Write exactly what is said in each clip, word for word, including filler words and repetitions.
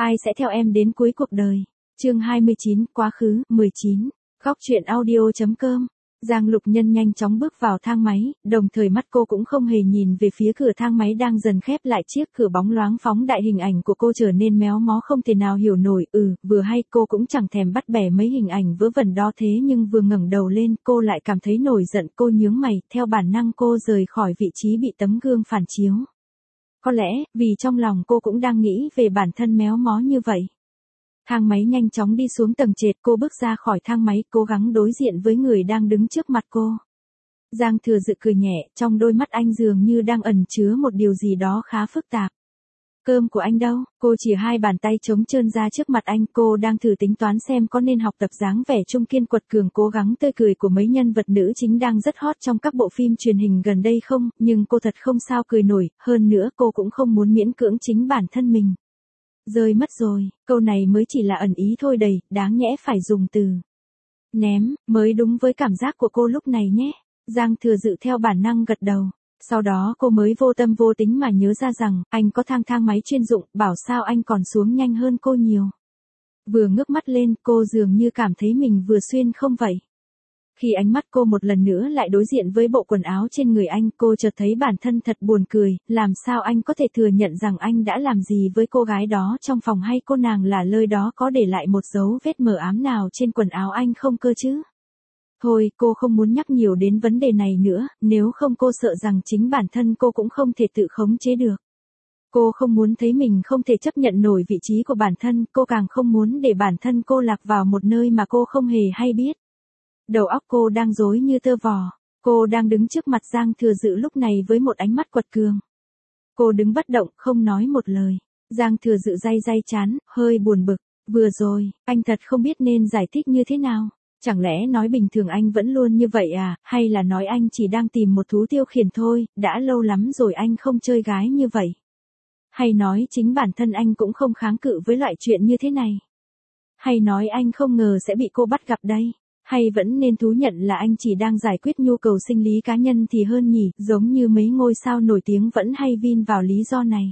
Ai sẽ theo em đến cuối cuộc đời? Chương hai mươi chín, quá khứ, mười chín. Góc truyện audio.com. Giang Lục Nhân nhanh chóng bước vào thang máy, đồng thời mắt cô cũng không hề nhìn về phía cửa thang máy đang dần khép lại, chiếc cửa bóng loáng phóng đại hình ảnh của cô trở nên méo mó không thể nào hiểu nổi. Ừ, vừa hay cô cũng chẳng thèm bắt bẻ mấy hình ảnh vớ vẩn đó, thế nhưng vừa ngẩng đầu lên cô lại cảm thấy nổi giận. Cô nhướng mày, theo bản năng cô rời khỏi vị trí bị tấm gương phản chiếu. Có lẽ, vì trong lòng cô cũng đang nghĩ về bản thân méo mó như vậy. Thang máy nhanh chóng đi xuống tầng trệt, cô bước ra khỏi thang máy, cố gắng đối diện với người đang đứng trước mặt cô. Giang Thừa Dự cười nhẹ, trong đôi mắt anh dường như đang ẩn chứa một điều gì đó khá phức tạp. Cơm của anh đâu? Cô chỉ hai bàn tay trống trơn ra trước mặt anh, cô đang thử tính toán xem có nên học tập dáng vẻ trung kiên quật cường cố gắng tươi cười của mấy nhân vật nữ chính đang rất hot trong các bộ phim truyền hình gần đây không, nhưng cô thật không sao cười nổi, hơn nữa cô cũng không muốn miễn cưỡng chính bản thân mình. Rơi mất rồi, câu này mới chỉ là ẩn ý thôi, đầy, đáng nhẽ phải dùng từ ném, mới đúng với cảm giác của cô lúc này nhé. Giang Thừa Dự theo bản năng gật đầu. Sau đó cô mới vô tâm vô tính mà nhớ ra rằng, anh có thang thang máy chuyên dụng, bảo sao anh còn xuống nhanh hơn cô nhiều. Vừa ngước mắt lên, cô dường như cảm thấy mình vừa xuyên không vậy. Khi ánh mắt cô một lần nữa lại đối diện với bộ quần áo trên người anh, cô chợt thấy bản thân thật buồn cười, làm sao anh có thể thừa nhận rằng anh đã làm gì với cô gái đó trong phòng, hay cô nàng là lơi đó có để lại một dấu vết mờ ám nào trên quần áo anh không cơ chứ? Thôi, cô không muốn nhắc nhiều đến vấn đề này nữa, nếu không cô sợ rằng chính bản thân cô cũng không thể tự khống chế được. Cô không muốn thấy mình không thể chấp nhận nổi vị trí của bản thân, cô càng không muốn để bản thân cô lạc vào một nơi mà cô không hề hay biết. Đầu óc cô đang rối như tơ vò, cô đang đứng trước mặt Giang Thừa Dự lúc này với một ánh mắt quật cường. Cô đứng bất động, không nói một lời. Giang Thừa Dự day day chán, hơi buồn bực. Vừa rồi, anh thật không biết nên giải thích như thế nào. Chẳng lẽ nói bình thường anh vẫn luôn như vậy à, hay là nói anh chỉ đang tìm một thú tiêu khiển thôi, đã lâu lắm rồi anh không chơi gái như vậy. Hay nói chính bản thân anh cũng không kháng cự với loại chuyện như thế này. Hay nói anh không ngờ sẽ bị cô bắt gặp đây. Hay vẫn nên thú nhận là anh chỉ đang giải quyết nhu cầu sinh lý cá nhân thì hơn nhỉ, giống như mấy ngôi sao nổi tiếng vẫn hay vin vào lý do này.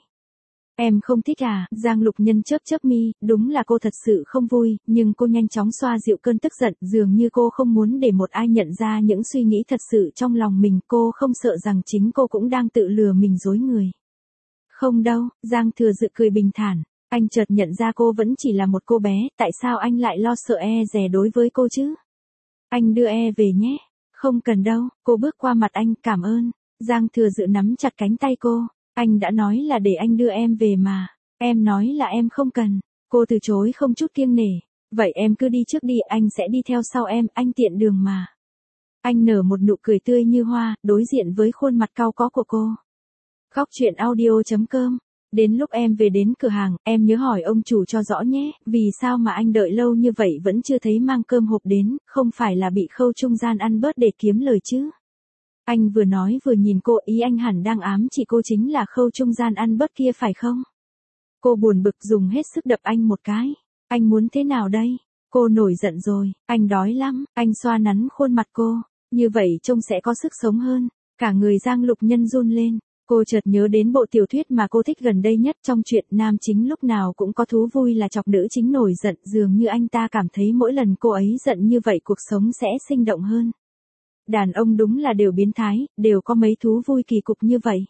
Em không thích à? Giang Lục Nhân chớp chớp mi, đúng là cô thật sự không vui, nhưng cô nhanh chóng xoa dịu cơn tức giận, dường như cô không muốn để một ai nhận ra những suy nghĩ thật sự trong lòng mình, cô không sợ rằng chính cô cũng đang tự lừa mình dối người. Không đâu, Giang Thừa Dự cười bình thản, anh chợt nhận ra cô vẫn chỉ là một cô bé, tại sao anh lại lo sợ e dè đối với cô chứ? Anh đưa e về nhé. Không cần đâu, cô bước qua mặt anh, cảm ơn. Giang Thừa Dự nắm chặt cánh tay cô. Anh đã nói là để anh đưa em về mà. Em nói là em không cần. Cô từ chối không chút kiêng nể. Vậy em cứ đi trước đi, anh sẽ đi theo sau em, anh tiện đường mà. Anh nở một nụ cười tươi như hoa, đối diện với khuôn mặt cau có của cô. Góc truyện audio.com. Đến lúc em về đến cửa hàng, em nhớ hỏi ông chủ cho rõ nhé, vì sao mà anh đợi lâu như vậy vẫn chưa thấy mang cơm hộp đến, không phải là bị khâu trung gian ăn bớt để kiếm lời chứ? Anh vừa nói vừa nhìn cô, ý anh hẳn đang ám chỉ cô chính là khâu trung gian ăn bớt kia phải không? Cô buồn bực dùng hết sức đập anh một cái. Anh muốn thế nào đây? Cô nổi giận rồi, anh đói lắm, anh xoa nắn khuôn mặt cô, như vậy trông sẽ có sức sống hơn. Cả người Giang Lục Nhân run lên. Cô chợt nhớ đến bộ tiểu thuyết mà cô thích gần đây nhất, trong truyện nam chính lúc nào cũng có thú vui là chọc nữ chính nổi giận, dường như anh ta cảm thấy mỗi lần cô ấy giận như vậy cuộc sống sẽ sinh động hơn. Đàn ông đúng là đều biến thái, đều có mấy thú vui kỳ cục như vậy.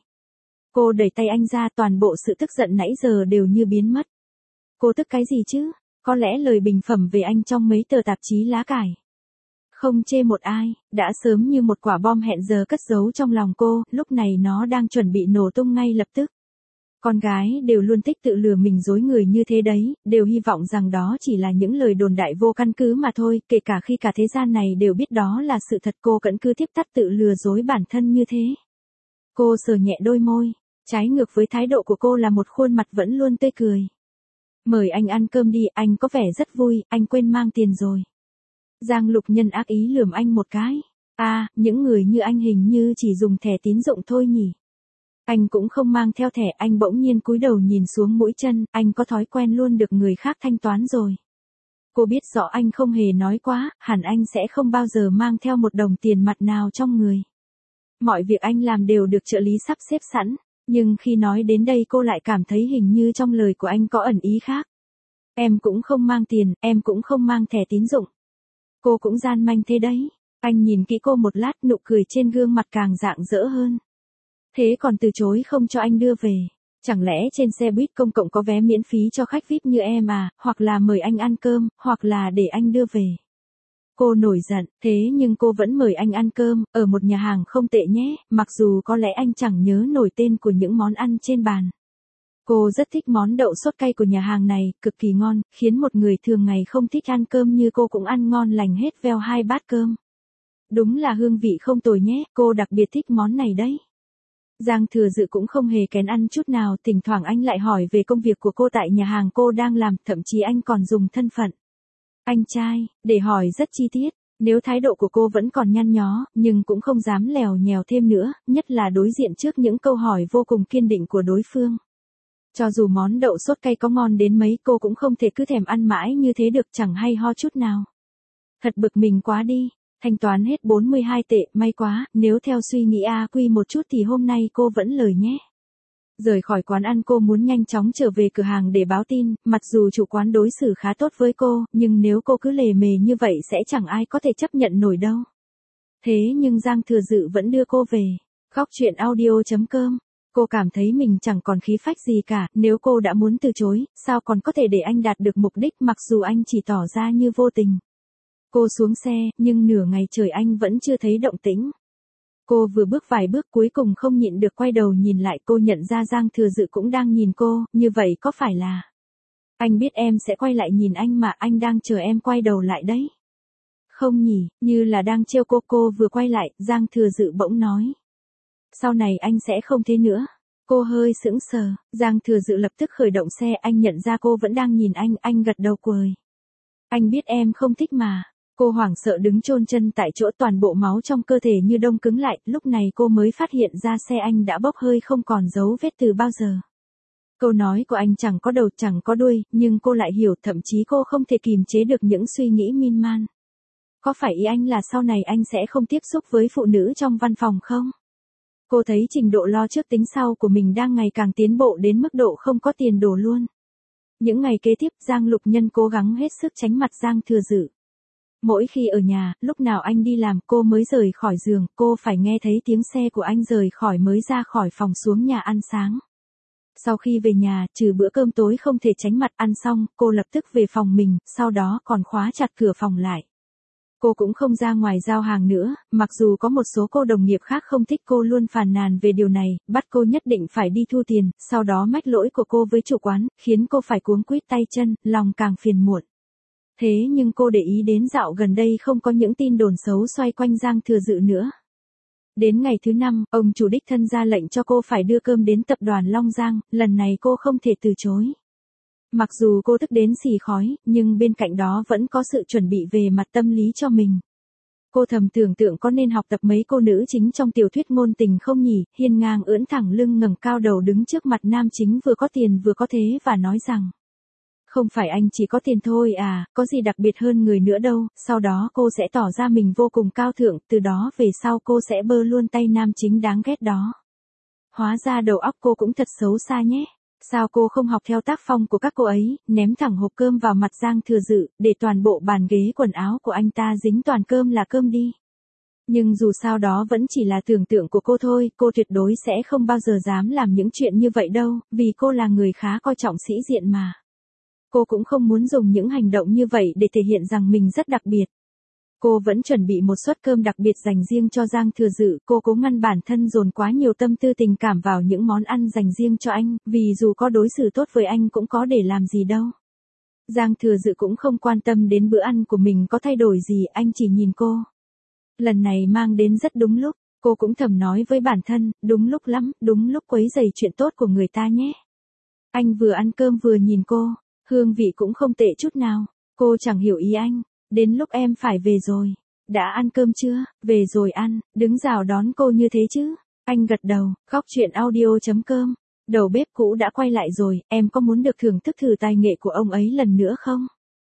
Cô đẩy tay anh ra, toàn bộ sự tức giận nãy giờ đều như biến mất. Cô tức cái gì chứ? Có lẽ lời bình phẩm về anh trong mấy tờ tạp chí lá cải không chê một ai, đã sớm như một quả bom hẹn giờ cất giấu trong lòng cô, lúc này nó đang chuẩn bị nổ tung ngay lập tức. Con gái đều luôn thích tự lừa mình dối người như thế đấy, đều hy vọng rằng đó chỉ là những lời đồn đại vô căn cứ mà thôi, kể cả khi cả thế gian này đều biết đó là sự thật, cô vẫn cứ tiếp tắt tự lừa dối bản thân như thế. Cô sờ nhẹ đôi môi, trái ngược với thái độ của cô là một khuôn mặt vẫn luôn tươi cười. Mời anh ăn cơm đi, anh có vẻ rất vui, anh quên mang tiền rồi. Giang Lục Nhân ác ý lườm anh một cái. À, những người như anh hình như chỉ dùng thẻ tín dụng thôi nhỉ. Anh cũng không mang theo thẻ, anh bỗng nhiên cúi đầu nhìn xuống mũi chân, anh có thói quen luôn được người khác thanh toán rồi. Cô biết rõ anh không hề nói quá, hẳn anh sẽ không bao giờ mang theo một đồng tiền mặt nào trong người. Mọi việc anh làm đều được trợ lý sắp xếp sẵn, nhưng khi nói đến đây cô lại cảm thấy hình như trong lời của anh có ẩn ý khác. Em cũng không mang tiền, em cũng không mang thẻ tín dụng. Cô cũng gian manh thế đấy. Anh nhìn kỹ cô một lát, nụ cười trên gương mặt càng rạng rỡ hơn. Thế còn từ chối không cho anh đưa về. Chẳng lẽ trên xe buýt công cộng có vé miễn phí cho khách vi ai pi như em à, hoặc là mời anh ăn cơm, hoặc là để anh đưa về. Cô nổi giận, thế nhưng cô vẫn mời anh ăn cơm, ở một nhà hàng không tệ nhé, mặc dù có lẽ anh chẳng nhớ nổi tên của những món ăn trên bàn. Cô rất thích món đậu sốt cay của nhà hàng này, cực kỳ ngon, khiến một người thường ngày không thích ăn cơm như cô cũng ăn ngon lành hết veo hai bát cơm. Đúng là hương vị không tồi nhé, cô đặc biệt thích món này đấy. Giang Thừa Dự cũng không hề kén ăn chút nào, thỉnh thoảng anh lại hỏi về công việc của cô tại nhà hàng cô đang làm, thậm chí anh còn dùng thân phận anh trai, để hỏi rất chi tiết. Nếu thái độ của cô vẫn còn nhăn nhó, nhưng cũng không dám lèo nhèo thêm nữa, nhất là đối diện trước những câu hỏi vô cùng kiên định của đối phương. Cho dù món đậu sốt cay có ngon đến mấy, cô cũng không thể cứ thèm ăn mãi như thế được, chẳng hay ho chút nào. Thật bực mình quá đi. Thanh toán hết bốn mươi hai tệ, may quá, nếu theo suy nghĩ a quy một chút thì hôm nay cô vẫn lời nhé. Rời khỏi quán ăn cô muốn nhanh chóng trở về cửa hàng để báo tin, mặc dù chủ quán đối xử khá tốt với cô, nhưng nếu cô cứ lề mề như vậy sẽ chẳng ai có thể chấp nhận nổi đâu. Thế nhưng Giang Thừa Dự vẫn đưa cô về. Khóc chuyện audio chấm com. Cô cảm thấy mình chẳng còn khí phách gì cả, nếu cô đã muốn từ chối, sao còn có thể để anh đạt được mục đích mặc dù anh chỉ tỏ ra như vô tình. Cô xuống xe, nhưng nửa ngày trời anh vẫn chưa thấy động tĩnh. Cô vừa bước vài bước cuối cùng không nhịn được quay đầu nhìn lại, cô nhận ra Giang Thừa Dự cũng đang nhìn cô, như vậy có phải là... Anh biết em sẽ quay lại nhìn anh mà, anh đang chờ em quay đầu lại đấy. Không nhỉ, như là đang trêu cô. Cô vừa quay lại, Giang Thừa Dự bỗng nói. Sau này anh sẽ không thế nữa. Cô hơi sững sờ, Giang Thừa Dự lập tức khởi động xe, anh nhận ra cô vẫn đang nhìn anh, anh gật đầu cười. Anh biết em không thích mà. Cô hoảng sợ đứng chôn chân tại chỗ, toàn bộ máu trong cơ thể như đông cứng lại, lúc này cô mới phát hiện ra xe anh đã bốc hơi không còn dấu vết từ bao giờ. Câu nói của anh chẳng có đầu chẳng có đuôi, nhưng cô lại hiểu, thậm chí cô không thể kìm chế được những suy nghĩ miên man. Có phải ý anh là sau này anh sẽ không tiếp xúc với phụ nữ trong văn phòng không? Cô thấy trình độ lo trước tính sau của mình đang ngày càng tiến bộ đến mức độ không có tiền đổ luôn. Những ngày kế tiếp, Giang Lục Nhân cố gắng hết sức tránh mặt Giang Thừa Dự. Mỗi khi ở nhà, lúc nào anh đi làm cô mới rời khỏi giường, cô phải nghe thấy tiếng xe của anh rời khỏi mới ra khỏi phòng xuống nhà ăn sáng. Sau khi về nhà, trừ bữa cơm tối không thể tránh mặt, ăn xong, cô lập tức về phòng mình, sau đó còn khóa chặt cửa phòng lại. Cô cũng không ra ngoài giao hàng nữa, mặc dù có một số cô đồng nghiệp khác không thích cô luôn phàn nàn về điều này, bắt cô nhất định phải đi thu tiền, sau đó mách lỗi của cô với chủ quán, khiến cô phải cuống quýt tay chân, lòng càng phiền muộn. Thế nhưng cô để ý đến dạo gần đây không có những tin đồn xấu xoay quanh Giang Thừa Dự nữa. Đến ngày thứ năm, ông chủ đích thân ra lệnh cho cô phải đưa cơm đến tập đoàn Long Giang, lần này cô không thể từ chối. Mặc dù cô tức đến xì khói, nhưng bên cạnh đó vẫn có sự chuẩn bị về mặt tâm lý cho mình. Cô thầm tưởng tượng có nên học tập mấy cô nữ chính trong tiểu thuyết ngôn tình không nhỉ, hiên ngang ưỡn thẳng lưng ngẩng cao đầu đứng trước mặt nam chính vừa có tiền vừa có thế và nói rằng. Không phải anh chỉ có tiền thôi à, có gì đặc biệt hơn người nữa đâu, sau đó cô sẽ tỏ ra mình vô cùng cao thượng, từ đó về sau cô sẽ bơ luôn tay nam chính đáng ghét đó. Hóa ra đầu óc cô cũng thật xấu xa nhé. Sao cô không học theo tác phong của các cô ấy, ném thẳng hộp cơm vào mặt Giang Thừa Dự, để toàn bộ bàn ghế quần áo của anh ta dính toàn cơm là cơm đi. Nhưng dù sao đó vẫn chỉ là tưởng tượng của cô thôi, cô tuyệt đối sẽ không bao giờ dám làm những chuyện như vậy đâu, vì cô là người khá coi trọng sĩ diện mà. Cô cũng không muốn dùng những hành động như vậy để thể hiện rằng mình rất đặc biệt. Cô vẫn chuẩn bị một suất cơm đặc biệt dành riêng cho Giang Thừa Dự, cô cố ngăn bản thân dồn quá nhiều tâm tư tình cảm vào những món ăn dành riêng cho anh, vì dù có đối xử tốt với anh cũng có để làm gì đâu. Giang Thừa Dự cũng không quan tâm đến bữa ăn của mình có thay đổi gì, anh chỉ nhìn cô. Lần này mang đến rất đúng lúc, cô cũng thầm nói với bản thân, đúng lúc lắm, đúng lúc quấy rầy chuyện tốt của người ta nhé. Anh vừa ăn cơm vừa nhìn cô, hương vị cũng không tệ chút nào, cô chẳng hiểu ý anh. Đến lúc em phải về rồi. Đã ăn cơm chưa? Về rồi ăn, đứng rào đón cô như thế chứ? Anh gật đầu, khóc chuyện audio chấm com. Đầu bếp cũ đã quay lại rồi, em có muốn được thưởng thức thử tài nghệ của ông ấy lần nữa không?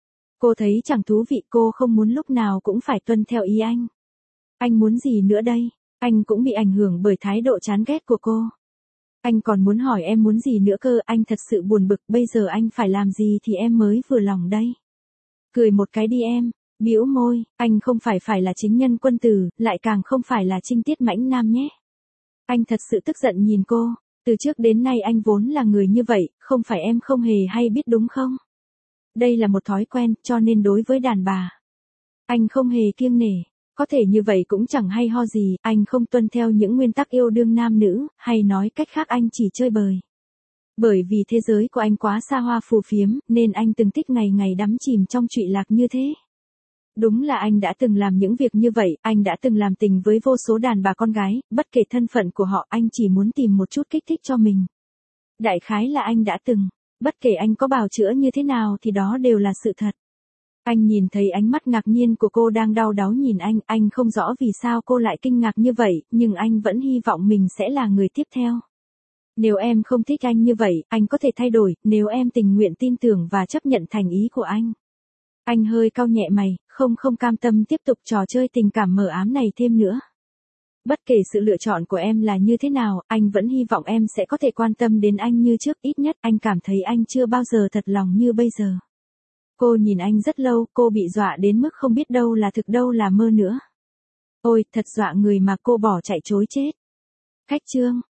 Cô thấy chẳng thú vị, cô không muốn lúc nào cũng phải tuân theo ý anh. Anh muốn gì nữa đây? Anh cũng bị ảnh hưởng bởi thái độ chán ghét của cô. Anh còn muốn hỏi em muốn gì nữa cơ, anh thật sự buồn bực, bây giờ anh phải làm gì thì em mới vừa lòng đây. Cười một cái đi em, bĩu môi, anh không phải phải là chính nhân quân tử, lại càng không phải là trinh tiết mãnh nam nhé. Anh thật sự tức giận nhìn cô, từ trước đến nay anh vốn là người như vậy, không phải em không hề hay biết đúng không? Đây là một thói quen, cho nên đối với đàn bà, anh không hề kiêng nể. Có thể như vậy cũng chẳng hay ho gì, anh không tuân theo những nguyên tắc yêu đương nam nữ, hay nói cách khác anh chỉ chơi bời. Bởi vì thế giới của anh quá xa hoa phù phiếm, nên anh từng thích ngày ngày đắm chìm trong trụy lạc như thế. Đúng là anh đã từng làm những việc như vậy, anh đã từng làm tình với vô số đàn bà con gái, bất kể thân phận của họ, anh chỉ muốn tìm một chút kích thích cho mình. Đại khái là anh đã từng, bất kể anh có bào chữa như thế nào thì đó đều là sự thật. Anh nhìn thấy ánh mắt ngạc nhiên của cô đang đau đáu nhìn anh, anh không rõ vì sao cô lại kinh ngạc như vậy, nhưng anh vẫn hy vọng mình sẽ là người tiếp theo. Nếu em không thích anh như vậy, anh có thể thay đổi, nếu em tình nguyện tin tưởng và chấp nhận thành ý của anh. Anh hơi cau nhẹ mày, không không cam tâm tiếp tục trò chơi tình cảm mờ ám này thêm nữa. Bất kể sự lựa chọn của em là như thế nào, anh vẫn hy vọng em sẽ có thể quan tâm đến anh như trước, ít nhất anh cảm thấy anh chưa bao giờ thật lòng như bây giờ. Cô nhìn anh rất lâu, cô bị dọa đến mức không biết đâu là thực đâu là mơ nữa. Ôi, thật dọa người mà cô bỏ chạy chối chết. Khách trương,